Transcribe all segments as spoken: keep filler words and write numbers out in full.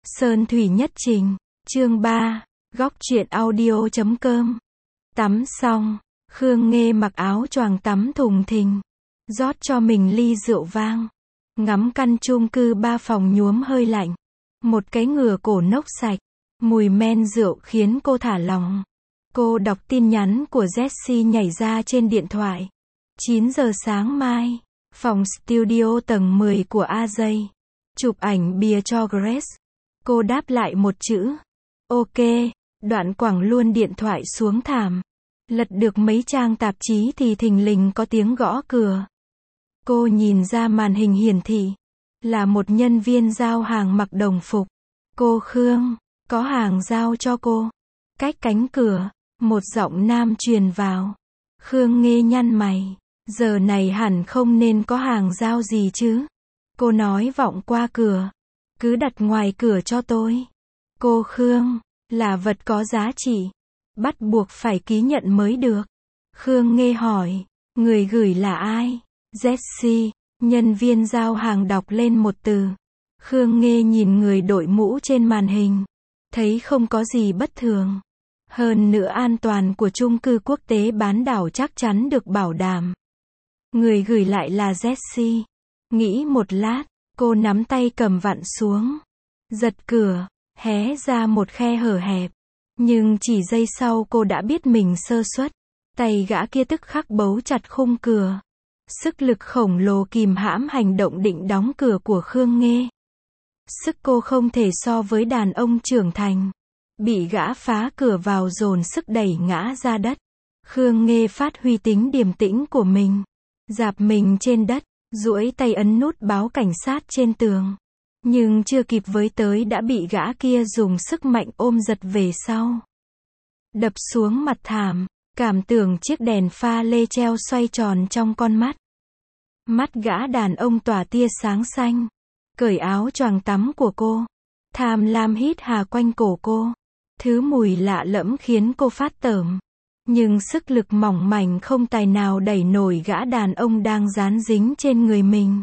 Sơn Thủy Nhất Trình, chương ba, góc truyện audio chấm com. Tắm xong, Khương Nghê mặc áo choàng tắm thùng thình, rót cho mình ly rượu vang, ngắm căn chung cư ba phòng nhuốm hơi lạnh, một cái ngửa cổ nốc sạch, mùi men rượu khiến cô thả lỏng. Cô đọc tin nhắn của Jessie nhảy ra trên điện thoại. chín giờ sáng mai, phòng studio tầng mười của a jay. Chụp ảnh bìa cho Grace. Cô đáp lại một chữ. Ok, đoạn quẳng luôn điện thoại xuống thảm. Lật được mấy trang tạp chí thì thình lình có tiếng gõ cửa. Cô nhìn ra màn hình hiển thị. Là một nhân viên giao hàng mặc đồng phục. Cô Khương, có hàng giao cho cô. Cách cánh cửa, một giọng nam truyền vào. Khương Nghê nhăn mày. Giờ này hẳn không nên có hàng giao gì chứ. Cô nói vọng qua cửa. Cứ đặt ngoài cửa cho tôi. Cô Khương, là vật có giá trị. Bắt buộc phải ký nhận mới được. Khương Nghê hỏi, người gửi là ai? Jessie, nhân viên giao hàng đọc lên một từ. Khương Nghê nhìn người đội mũ trên màn hình. Thấy không có gì bất thường. Hơn nữa an toàn của chung cư quốc tế bán đảo chắc chắn được bảo đảm. Người gửi lại là Jessie. Nghĩ một lát, cô nắm tay cầm vặn xuống. Giật cửa, hé ra một khe hở hẹp. Nhưng chỉ giây sau cô đã biết mình sơ suất. Tay gã kia tức khắc bấu chặt khung cửa. Sức lực khổng lồ kìm hãm hành động định đóng cửa của Khương Nghê. Sức cô không thể so với đàn ông trưởng thành. Bị gã phá cửa vào dồn sức đẩy ngã ra đất. Khương Nghê phát huy tính điềm tĩnh của mình. Dạp mình trên đất, duỗi tay ấn nút báo cảnh sát trên tường. Nhưng chưa kịp với tới đã bị gã kia dùng sức mạnh ôm giật về sau. Đập xuống mặt thảm, cảm tưởng chiếc đèn pha lê treo xoay tròn trong con mắt. Mắt gã đàn ông tỏa tia sáng xanh. Cởi áo choàng tắm của cô. Tham lam hít hà quanh cổ cô. Thứ mùi lạ lẫm khiến cô phát tởm. Nhưng sức lực mỏng mảnh không tài nào đẩy nổi gã đàn ông đang dán dính trên người mình.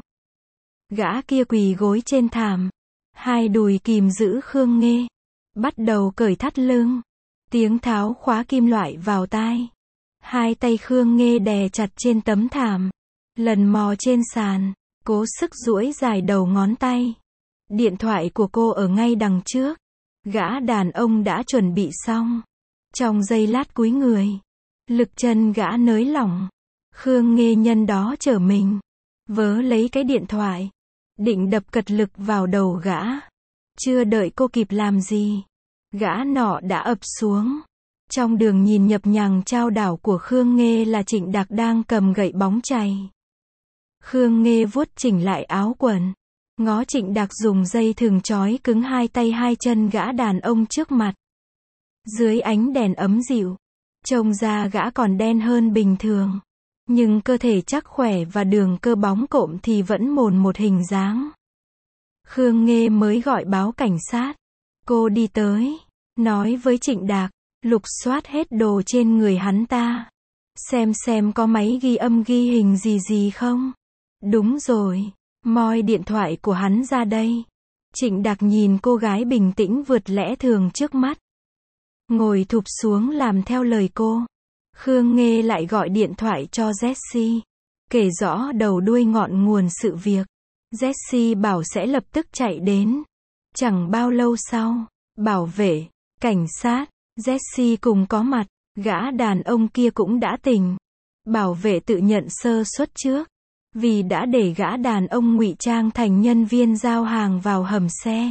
Gã kia quỳ gối trên thảm. Hai đùi kìm giữ Khương Nghê. Bắt đầu cởi thắt lưng. Tiếng tháo khóa kim loại vào tai. Hai tay Khương Nghê đè chặt trên tấm thảm. Lần mò trên sàn. Cố sức duỗi dài đầu ngón tay. Điện thoại của cô ở ngay đằng trước. Gã đàn ông đã chuẩn bị xong. Trong giây lát cúi người. Lực chân gã nới lỏng. Khương Nghê nhân đó chở mình. Vớ lấy cái điện thoại. Định đập cật lực vào đầu gã. Chưa đợi cô kịp làm gì. Gã nọ đã ập xuống. Trong đường nhìn nhập nhằng chao đảo của Khương Nghê là Trịnh Đạc đang cầm gậy bóng chày. Khương Nghê vuốt chỉnh lại áo quần. Ngó Trịnh Đạc dùng dây thừng trói cứng hai tay hai chân gã đàn ông trước mặt. Dưới ánh đèn ấm dịu. Trông ra gã còn đen hơn bình thường. Nhưng cơ thể chắc khỏe và đường cơ bóng cộm thì vẫn mồn một hình dáng. Khương Nghê mới gọi báo cảnh sát. Cô đi tới. Nói với Trịnh Đạc. Lục soát hết đồ trên người hắn ta. Xem xem có máy ghi âm ghi hình gì gì không. Đúng rồi. Moi điện thoại của hắn ra đây. Trịnh Đạc nhìn cô gái bình tĩnh vượt lẽ thường trước mắt. Ngồi thụp xuống làm theo lời cô. Khương Nghê lại gọi điện thoại cho Jessie. Kể rõ đầu đuôi ngọn nguồn sự việc. Jessie bảo sẽ lập tức chạy đến. Chẳng bao lâu sau, bảo vệ, cảnh sát, Jessie cùng có mặt. Gã đàn ông kia cũng đã tỉnh. Bảo vệ tự nhận sơ suất trước. Vì đã để gã đàn ông ngụy trang thành nhân viên giao hàng vào hầm xe.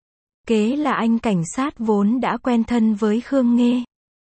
Kế là anh cảnh sát vốn đã quen thân với Khương Nghê.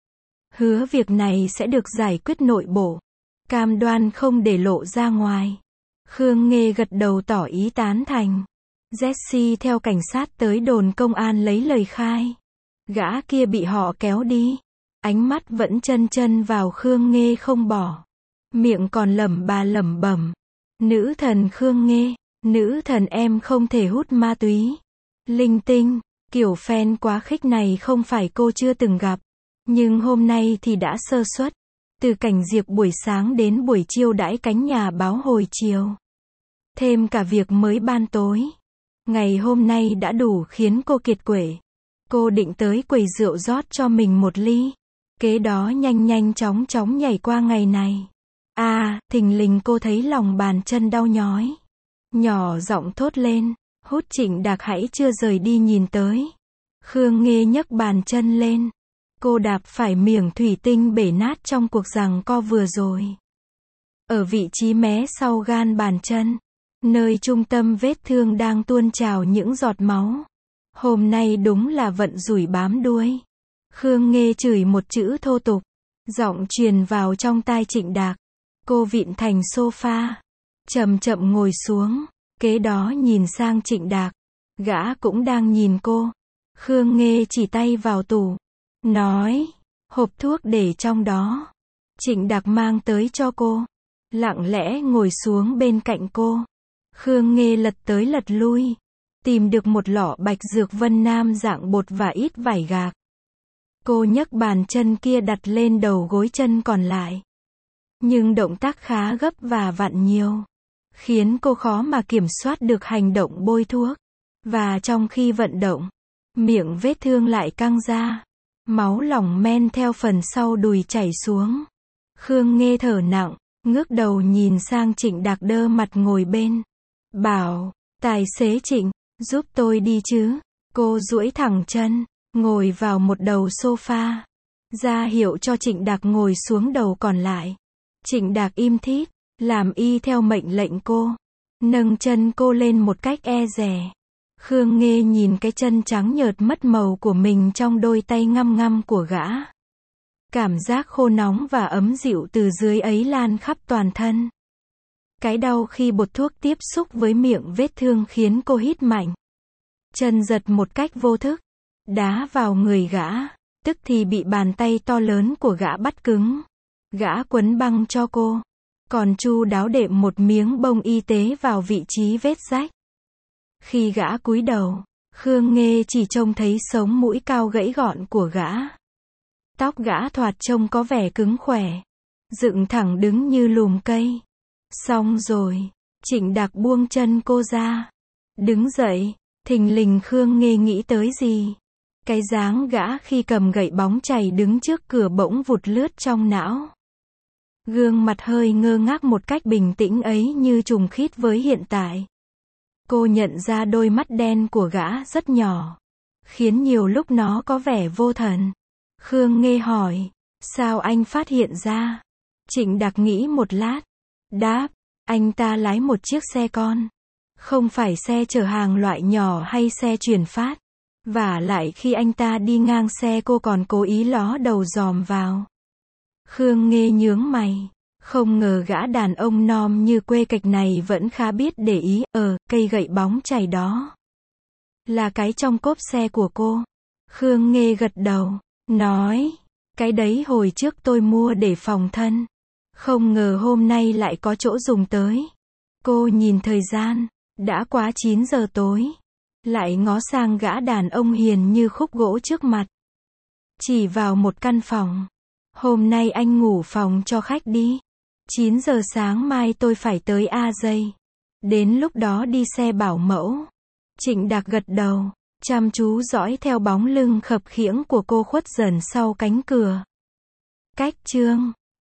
Hứa việc này sẽ được giải quyết nội bộ. Cam đoan không để lộ ra ngoài. Khương Nghê gật đầu tỏ ý tán thành. Jessie theo cảnh sát tới đồn công an lấy lời khai. Gã kia bị họ kéo đi. Ánh mắt vẫn chân chân vào Khương Nghê không bỏ. Miệng còn lẩm bà lẩm bẩm. Nữ thần Khương Nghê, nữ thần em không thể hút ma túy. Linh tinh, kiểu fan quá khích này không phải cô chưa từng gặp. Nhưng hôm nay thì đã sơ suất. Từ cảnh diệp buổi sáng đến buổi chiêu đãi cánh nhà báo hồi chiều. Thêm cả việc mới ban tối. Ngày hôm nay đã đủ khiến cô kiệt quệ. Cô định tới quầy rượu rót cho mình một ly. Kế đó nhanh nhanh chóng chóng nhảy qua ngày này. À, thình lình cô thấy lòng bàn chân đau nhói. Nhỏ giọng thốt lên, hút Trịnh Đạc hãy chưa rời đi nhìn tới. Khương Nghê nhấc bàn chân lên. Cô đạp phải miếng thủy tinh bể nát trong cuộc giằng co vừa rồi. Ở vị trí mé sau gan bàn chân, nơi trung tâm vết thương đang tuôn trào những giọt máu. Hôm nay đúng là vận rủi bám đuôi. Khương Nghê chửi một chữ thô tục. Giọng truyền vào trong tai Trịnh Đạc. Cô vịn thành sofa. Chậm chậm ngồi xuống. Kế đó nhìn sang Trịnh Đạc. Gã cũng đang nhìn cô. Khương Nghê chỉ tay vào tủ. Nói. Hộp thuốc để trong đó. Trịnh Đạc mang tới cho cô. Lặng lẽ ngồi xuống bên cạnh cô. Khương Nghê lật tới lật lui. Tìm được một lọ bạch dược Vân Nam dạng bột và ít vải gạc. Cô nhấc bàn chân kia đặt lên đầu gối chân còn lại. Nhưng động tác khá gấp và vặn nhiều. Khiến cô khó mà kiểm soát được hành động bôi thuốc. Và trong khi vận động, miệng vết thương lại căng ra. Máu lỏng men theo phần sau đùi chảy xuống. Khương Nghê thở nặng, ngước đầu nhìn sang Trịnh Đạc đơ mặt ngồi bên. Bảo, tài xế Trịnh, giúp tôi đi chứ. Cô duỗi thẳng chân, ngồi vào một đầu sofa. Ra hiệu cho Trịnh Đạc ngồi xuống đầu còn lại. Trịnh Đạc im thít, làm y theo mệnh lệnh cô. Nâng chân cô lên một cách e dè. Khương Nghê nhìn cái chân trắng nhợt mất màu của mình trong đôi tay ngăm ngăm của gã. Cảm giác khô nóng và ấm dịu từ dưới ấy lan khắp toàn thân. Cái đau khi bột thuốc tiếp xúc với miệng vết thương khiến cô hít mạnh. Chân giật một cách vô thức. Đá vào người gã. Tức thì bị bàn tay to lớn của gã bắt cứng. Gã quấn băng cho cô. Còn chu đáo đệm một miếng bông y tế vào vị trí vết rách. Khi gã cúi đầu, Khương Nghê chỉ trông thấy sống mũi cao gãy gọn của gã. Tóc gã thoạt trông có vẻ cứng khỏe. Dựng thẳng đứng như lùm cây. Xong rồi, Trịnh Đạc buông chân cô ra. Đứng dậy, thình lình Khương Nghê nghĩ tới gì. Cái dáng gã khi cầm gậy bóng chày đứng trước cửa bỗng vụt lướt trong não. Gương mặt hơi ngơ ngác một cách bình tĩnh ấy như trùng khít với hiện tại. Cô nhận ra đôi mắt đen của gã rất nhỏ. Khiến nhiều lúc nó có vẻ vô thần. Khương Nghê hỏi, sao anh phát hiện ra? Trịnh Đạc nghĩ một lát. Đáp, anh ta lái một chiếc xe con. Không phải xe chở hàng loại nhỏ hay xe chuyển phát. Vả lại khi anh ta đi ngang xe cô còn cố ý ló đầu dòm vào. Khương Nghê nhướng mày. Không ngờ gã đàn ông nom như quê cạch này vẫn khá biết để ý. Ờ, cây gậy bóng chày đó là cái trong cốp xe của cô. Khương Nghê gật đầu, nói, cái đấy hồi trước tôi mua để phòng thân. Không ngờ hôm nay lại có chỗ dùng tới. Cô nhìn thời gian, đã quá chín giờ tối. Lại ngó sang gã đàn ông hiền như khúc gỗ trước mặt. Chỉ vào một căn phòng. Hôm nay anh ngủ phòng cho khách đi. chín giờ sáng mai tôi phải tới A Dây. Đến lúc đó đi xe bảo mẫu. Trịnh Đạc gật đầu, chăm chú dõi theo bóng lưng khập khiễng của cô khuất dần sau cánh cửa. Cách chương